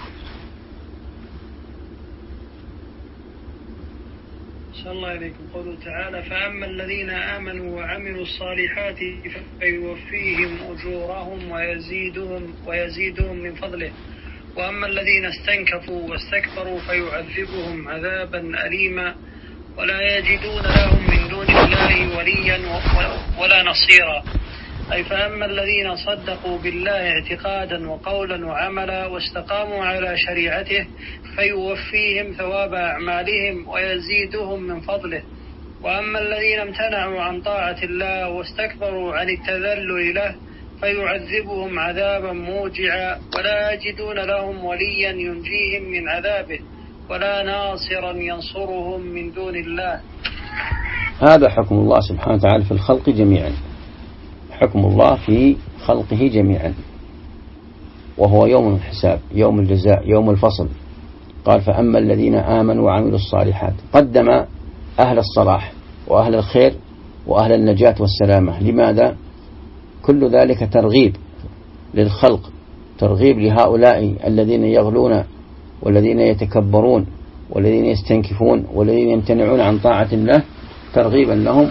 صلى الله عليكم. قوله تعالى: فأما الذين آمنوا وعملوا الصالحات فيوفيهم أجورهم ويزيدهم من فضله، وأما الذين استنكفوا واستكبروا فيعذبهم عذابا أليما ولا يجدون لهم من دون الله وليا ولا نصيرا. أي فأما الذين صدقوا بالله اعتقادا وقولا وعملا واستقاموا على شريعته فيوفيهم ثواب أعمالهم ويزيدهم من فضله. وأما الذين امتنعوا عن طاعة الله واستكبروا عن التذلل له فيعذبهم عذابا موجعا ولا يجدون لهم وليا ينجيهم من عذابه ولا ناصرا ينصرهم من دون الله. هذا حكم الله سبحانه وتعالى في الخلق جميعا، حكم الله في خلقه جميعا، وهو يوم الحساب، يوم الجزاء، يوم الفصل. قال: فأما الذين آمنوا وعملوا الصالحات، قدم أهل الصلاح وأهل الخير وأهل النجاة والسلامة. لماذا؟ كل ذلك ترغيب للخلق، ترغيب لهؤلاء الذين يغلون والذين يتكبرون والذين يستنكفون والذين يمتنعون عن طاعة الله، ترغيبا لهم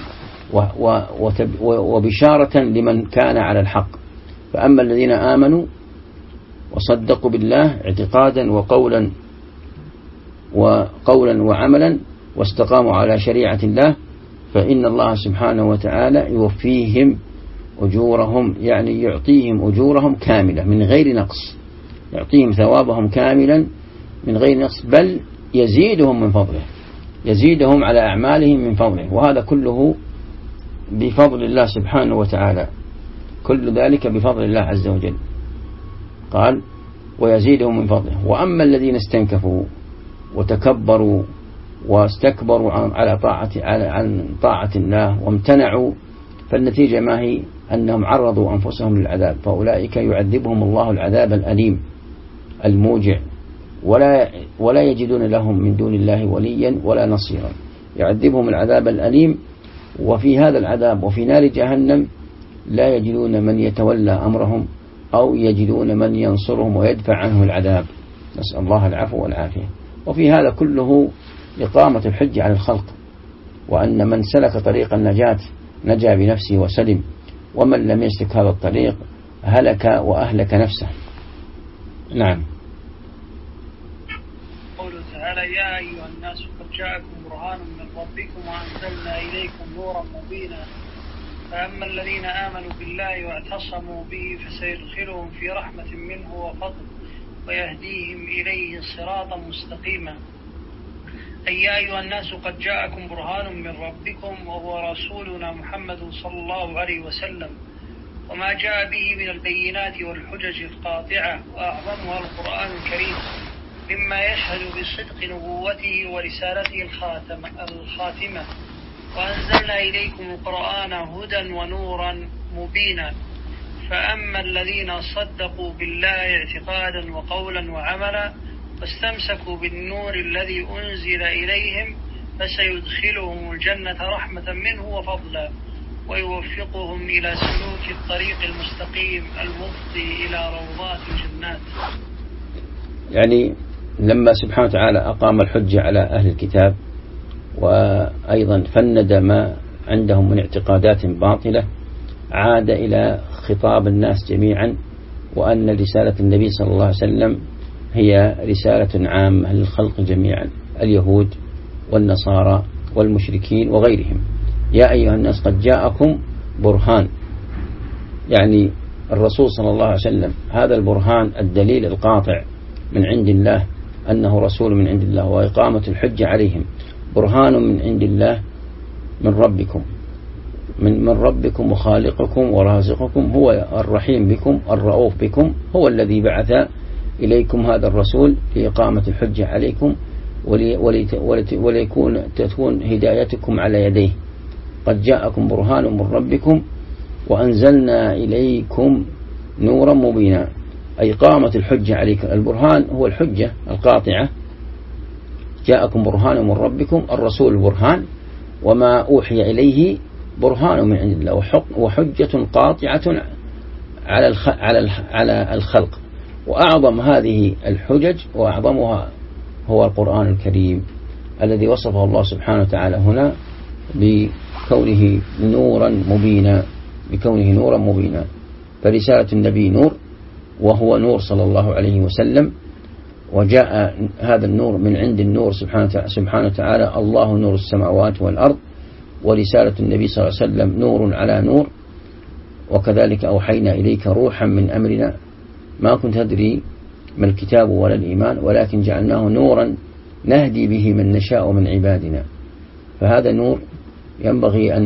وبشارة لمن كان على الحق. فأما الذين آمنوا وصدقوا بالله اعتقادا وقولا وعملا واستقاموا على شريعة الله، فإن الله سبحانه وتعالى يوفيهم أجورهم، يعني يعطيهم أجورهم كاملة من غير نقص، يعطيهم ثوابهم كاملا من غير نقص، بل يزيدهم من فضله، يزيدهم على أعمالهم من فضله، وهذا كله بفضل الله سبحانه وتعالى، كل ذلك بفضل الله عز وجل. قال ويزيدهم من فضله. وأما الذين استنكفوا وتكبروا واستكبروا عن طاعة الله وامتنعوا، فالنتيجة ما هي؟ أنهم عرضوا أنفسهم للعذاب، فأولئك يعذبهم الله العذاب الأليم الموجع، ولا يجدون لهم من دون الله وليا ولا نصيرا، يعذبهم العذاب الأليم. وفي هذا العذاب وفي نار جهنم لا يجدون من يتولى أمرهم أو يجدون من ينصرهم ويدفع عنه العذاب، نسأل الله العفو والعافية. وفي هذا كله إقامة الحج على الخلق، وأن من سلك طريق النجاة نجا بنفسه وسلم، ومن لم يسلك هذا الطريق هلك وأهلك نفسه. نعم. قوله تعالى يا أيها الناس قد جاءكم برهان من ربكم وأنزلنا إليكم نورا مبينا، فأما الذين آمنوا بالله واعتصموا به فسيدخلهم في رحمة منه وفضل ويهديهم إليه صراطا مستقيما. أي يا أيها الناس قد جاءكم برهان من ربكم وهو رسولنا محمد صلى الله عليه وسلم، وما جاء به من البينات والحجج القاطعة، وأعظمها القرآن الكريم مما يشهد بصدق نبوته ورسالته الخاتمة. وأنزلنا إليكم القرآن هدى ونورا مبينا. فأما الذين صدقوا بالله اعتقادا وقولا وعملا واستمسكوا بالنور الذي أنزل إليهم فسيدخلهم الجنة رحمة منه وفضلا، ويوفقهم إلى سلوك الطريق المستقيم المفضي إلى روضات الجنات. يعني لما سبحانه وتعالى أقام الحجة على أهل الكتاب، وأيضا فند ما عندهم من اعتقادات باطلة، عاد إلى خطاب الناس جميعا، وأن رسالة النبي صلى الله عليه وسلم هي رسالة عامة للخلق جميعا، اليهود والنصارى والمشركين وغيرهم. يا أيها الناس قد جاءكم برهان، يعني الرسول صلى الله عليه وسلم هذا البرهان الدليل القاطع من عند الله أنه رسول من عند الله، وإقامة الحجة عليهم برهان من عند الله من ربكم، من ربكم وخالقكم ورازقكم، هو الرحيم بكم الرؤوف بكم، هو الذي بعث إليكم هذا الرسول لإقامة الحجة عليكم تكون هدايتكم على يديه. قد جاءكم برهان من ربكم وأنزلنا إليكم نورا مبينا، أي قامت الحجة عليكم. البرهان هو الحجة القاطعة، جاءكم برهان من ربكم، الرسول البرهان، وما أوحي إليه برهان من عند الله وحجة قاطعة على الخلق. وأعظم هذه الحجج وأعظمها هو القرآن الكريم الذي وصفه الله سبحانه وتعالى هنا بكونه نورا مبينا. فرسالة النبي نور، وهو نور صلى الله عليه وسلم، وجاء هذا النور من عند النور سبحانه وتعالى، الله نور السماوات والأرض، ورسالة النبي صلى الله عليه وسلم نور على نور. وكذلك أوحينا إليك روحا من أمرنا ما كنت تدري ما الكتاب ولا الإيمان ولكن جعلناه نورا نهدي به من نشاء من عبادنا. فهذا نور ينبغي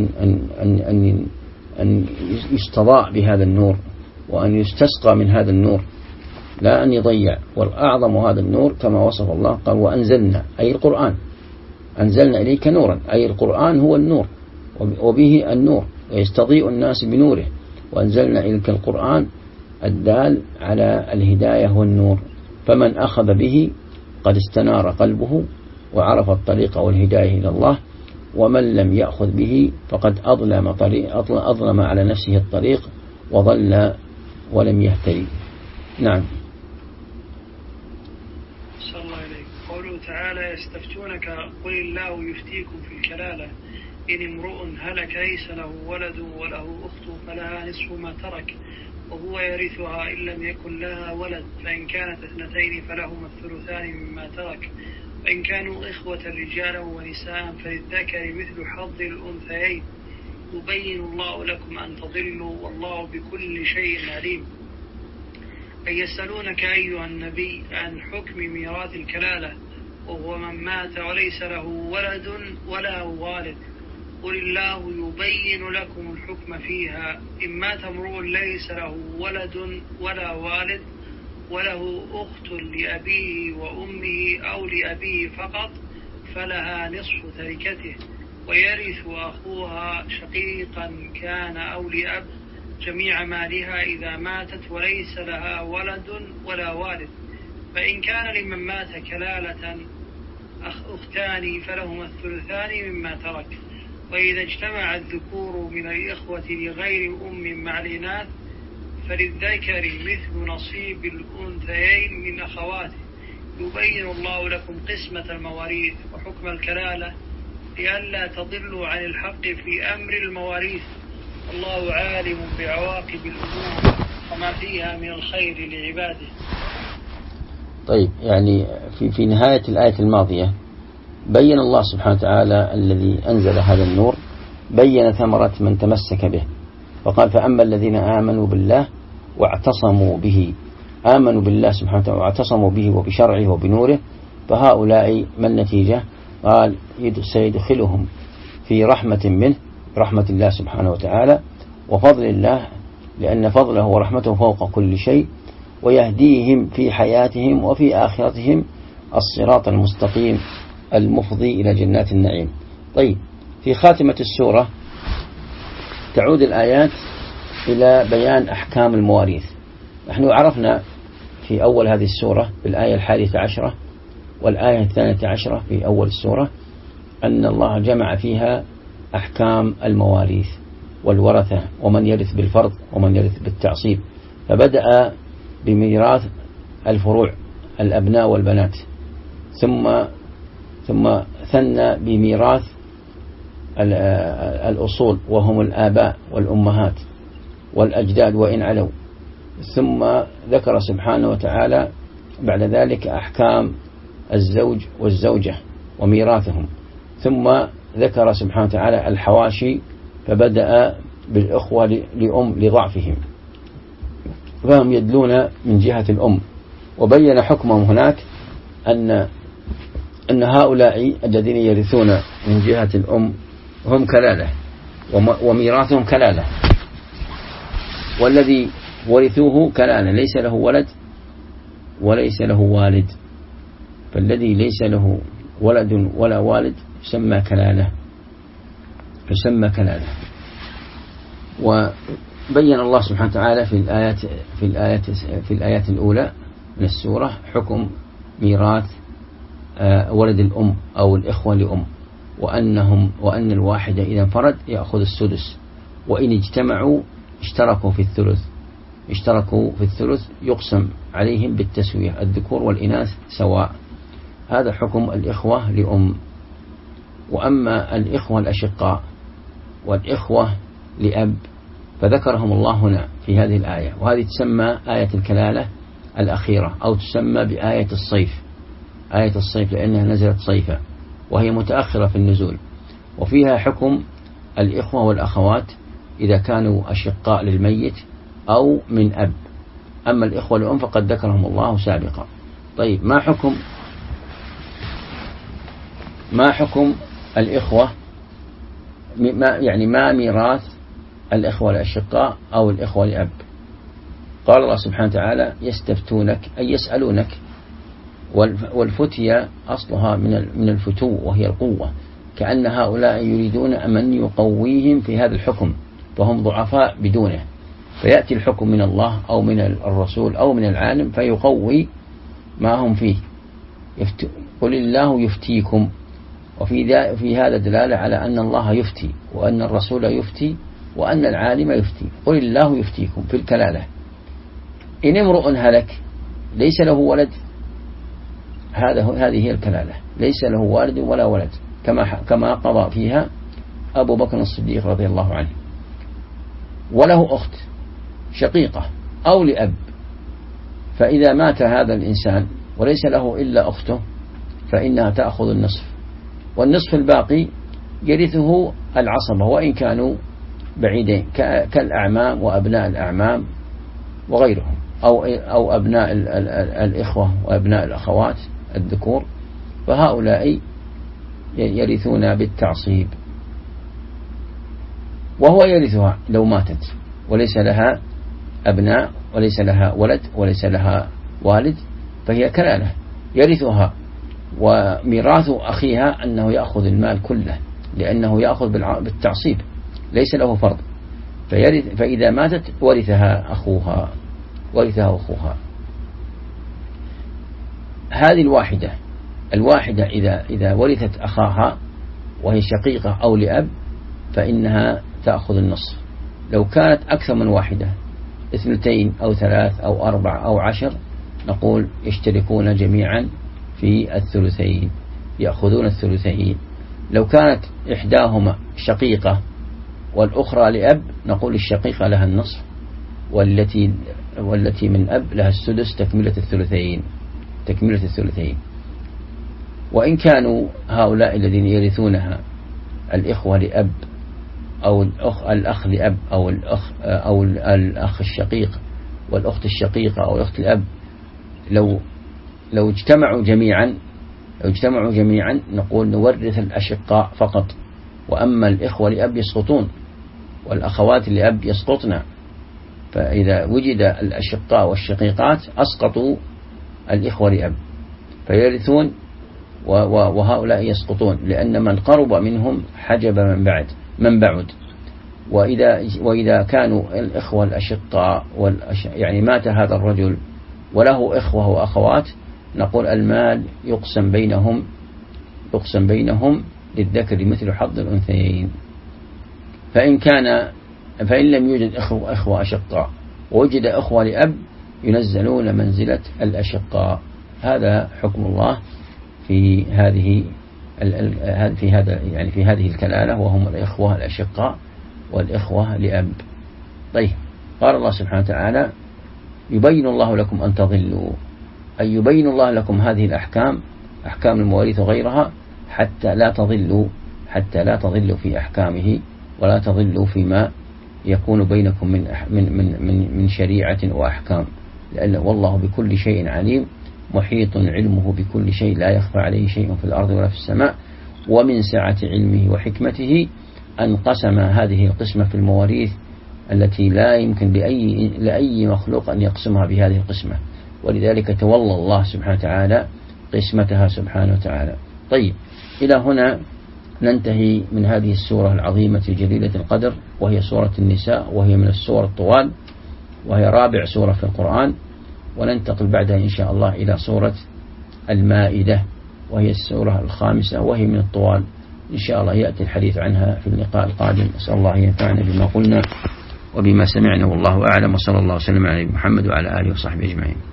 أن يستضاء بهذا النور، وأن يستسقى من هذا النور، لا أن يضيع. والأعظم هذا النور كما وصف الله، قال وأنزلنا، أي القرآن، أنزلنا إليك نورا، أي القرآن هو النور وبه النور ويستضيء الناس بنوره. وأنزلنا إليك القرآن الدال على الهداية والنور، فمن أخذ به قد استنار قلبه وعرف الطريق والهداية إلى الله، ومن لم يأخذ به فقد أظلم على نفسه الطريق وضل ولم يهتدي. نعم. صلى الله عليه. قوله تعالى يستفتونك قل الله يفتيكم في الكلالة إن امرؤ هلك ليس له ولد وله أخت فلها نصف ما ترك وهو يرثها إن لم يكن لها ولد، فإن كانت اثنتين فلهما الثلثان مما ترك، وإن كانوا إخوة رجالا ونساء فللذكر مثل حظ الأنثيين، يبين الله لكم أن تضلوا والله بكل شيء عليم. أن يسألونك أيها النبي عن حكم ميراث الكلالة وهو من مات وليس له ولد ولا والد، قل الله يبين لكم الحكم فيها. إن مات امرؤ ليس له ولد ولا والد وله أخت لأبيه وأمه أو لأبيه فقط فلها نصف تركته، ويرث أخوها شقيقا كان أو لأب جميع مالها إذا ماتت وليس لها ولد ولا والد. فإن كان لمن مات كلالة أختان فلهما الثلثان مما ترك. وإذا اجتمع الذكور من الإخوة لغير أم مع الإناث فللذكر مثل نصيب الأنثيين من أخواته. يبين الله لكم قسمة المواريث وحكم الكلالة لئلا تضلوا عن الحق في أمر المواريث، الله عالم بعواقب الأمور وما فيها من الخير لعباده. طيب، يعني في نهاية الآية الماضية بين الله سبحانه وتعالى الذي أنزل هذا النور، بين ثمرة من تمسك به، فقال فأما الذين آمنوا بالله واعتصموا به، آمنوا بالله سبحانه وتعالى واعتصموا به وبشرعه وبنوره، فهؤلاء ما النتيجة؟ قال سيدخلهم في رحمة منه، رحمة الله سبحانه وتعالى وفضل الله، لأن فضله ورحمته فوق كل شيء، ويهديهم في حياتهم وفي آخرتهم الصراط المستقيم المفضي إلى جنات النعيم. طيب، في خاتمة السورة تعود الآيات إلى بيان أحكام المواريث. نحن عرفنا في أول هذه السورة بالآية 11 والآية 12 في أول السورة أن الله جمع فيها أحكام المواريث والورثة ومن يرث بالفرض ومن يرث بالتعصيب، فبدأ بميراث الفروع الأبناء والبنات، ثم ثنى بميراث الأصول وهم الآباء والأمهات والأجداد وإن علوا، ثم ذكر سبحانه وتعالى بعد ذلك أحكام الزوج والزوجة وميراثهم، ثم ذكر سبحانه وتعالى الحواشي فبدأ بالأخوة لأم لضعفهم فهم يدلون من جهة الأم، وبين حكمهم هناك أن هؤلاء الذين يرثون من جهة الأم هم كلالة وميراثهم كلالة، والذي ورثوه كلالة ليس له ولد وليس له والد، فالذي ليس له ولد ولا والد يسمى كلالة. وبين الله سبحانه وتعالى في الآيات الأولى من السورة حكم ميراث ولد الأم أو الإخوة لأم، وأن الواحد إذا انفرد يأخذ السدس، وإن اجتمعوا اشتركوا في الثلث يقسم عليهم بالتسوية، الذكور والإناث سواء. هذا حكم الإخوة لأم. وأما الإخوة الأشقاء والإخوة لأب فذكرهم الله هنا في هذه الآية، وهذه تسمى آية الكلالة الأخيرة، أو تسمى بآية الصيف لأنها نزلت صيفا وهي متأخرة في النزول، وفيها حكم الإخوة والأخوات إذا كانوا أشقاء للميت أو من أب. أما الإخوة لأم فقد ذكرهم الله سابقا. طيب، ما حكم الإخوة؟ ما ميراث الإخوة الأشقاء أو الإخوة لأب؟ قال الله سبحانه وتعالى يستفتونك أي يسألونك، والفتية أصلها من الفتو وهي القوة، كأن هؤلاء يريدون من يقويهم في هذا الحكم فهم ضعفاء بدونه، فيأتي الحكم من الله أو من الرسول أو من العالم فيقوي ما هم فيه. قل الله يفتيكم، وفي هذا دلالة على أن الله يفتي وأن الرسول يفتي وأن العالم يفتي. قل الله يفتيكم في الكلالة. إن امرؤ هلك ليس له ولد، هذه هي الكلالة، ليس له والد ولا ولد، كما قضى فيها أبو بكر الصديق رضي الله عنه، وله أخت شقيقة أو لأب، فإذا مات هذا الإنسان وليس له إلا أخته فإنها تأخذ النصف، والنصف الباقي يرثه العصبة وإن كانوا بعيدين كالأعمام وأبناء الأعمام وغيرهم، أو أبناء الإخوة وأبناء الأخوات الذكور، فهؤلاء يرثون بالتعصيب، وهو يرثها لو ماتت وليس لها أبناء وليس لها ولد وليس لها والد، فهي كلالة يرثها، وميراث أخيها أنه يأخذ المال كله، لأنه يأخذ بالتعصيب ليس له فرض، فإذا ماتت ورثها أخوها. هذه الواحدة إذا ورثت أخاها وهي شقيقة أو لأب فإنها تأخذ النصف. لو كانت أكثر من واحدة 2 أو 3 أو 4 أو 10 نقول يشتركون جميعا في الثلثين، يأخذون الثلثين. لو كانت إحداهما شقيقة والأخرى لأب نقول الشقيقة لها النصف، والتي من أب لها السدس تكملة الثلثين. وإن كانوا هؤلاء الذين يرثونها الإخوة لأب أو الأخ لأب أو الأخ الشقيق والأخت الشقيقة أو الأخت الأب، لو اجتمعوا جميعا نقول نورث الأشقاء فقط، وأما الإخوة لأب يسقطون والأخوات لأب يسقطن، فإذا وجد الأشقاء والشقيقات أسقطوا الإخوة لأب فيرثون، وهؤلاء يسقطون، لأن من قرب منهم حجب من بعد. وإذا كانوا الإخوة الأشقاء يعني مات هذا الرجل وله إخوة وأخوات نقول المال يقسم بينهم للذكر مثل حظ الأنثيين. فإن لم يوجد إخوة أشقاء ووجد إخوة لأب ينزلون منزلة الأشقاء. هذا حكم الله في هذه الكلالة، وهم الإخوة الأشقاء والإخوة لأب. طيب، قال الله سبحانه وتعالى يبين الله لكم أن تضلوا، أي يبين الله لكم هذه الأحكام، أحكام المواريث وغيرها، حتى لا تضلوا في أحكامه، ولا تضلوا فيما يكون بينكم من شريعة وأحكام، لأن والله بكل شيء عليم محيط علمه بكل شيء، لا يخفى عليه شيء في الأرض ولا في السماء. ومن سعة علمه وحكمته أن قسم هذه القسمة في المواريث التي لا يمكن لأي مخلوق أن يقسمها بهذه القسمة، ولذلك تولى الله سبحانه وتعالى قسمتها سبحانه وتعالى. طيب، إلى هنا ننتهي من هذه السورة العظيمة جليلة القدر، وهي سورة النساء، وهي من السور الطوال، وهي رابع سورة في القرآن. وننتقل بعدها إن شاء الله إلى سورة المائدة، وهي السورة الخامسة، وهي من الطوال. إن شاء الله يأتي الحديث عنها في اللقاء القادم. أسأل الله ينفعنا بما قلنا وبما سمعنا، والله أعلم، وصلى الله وسلم على محمد وعلى آله وصحبه أجمعين.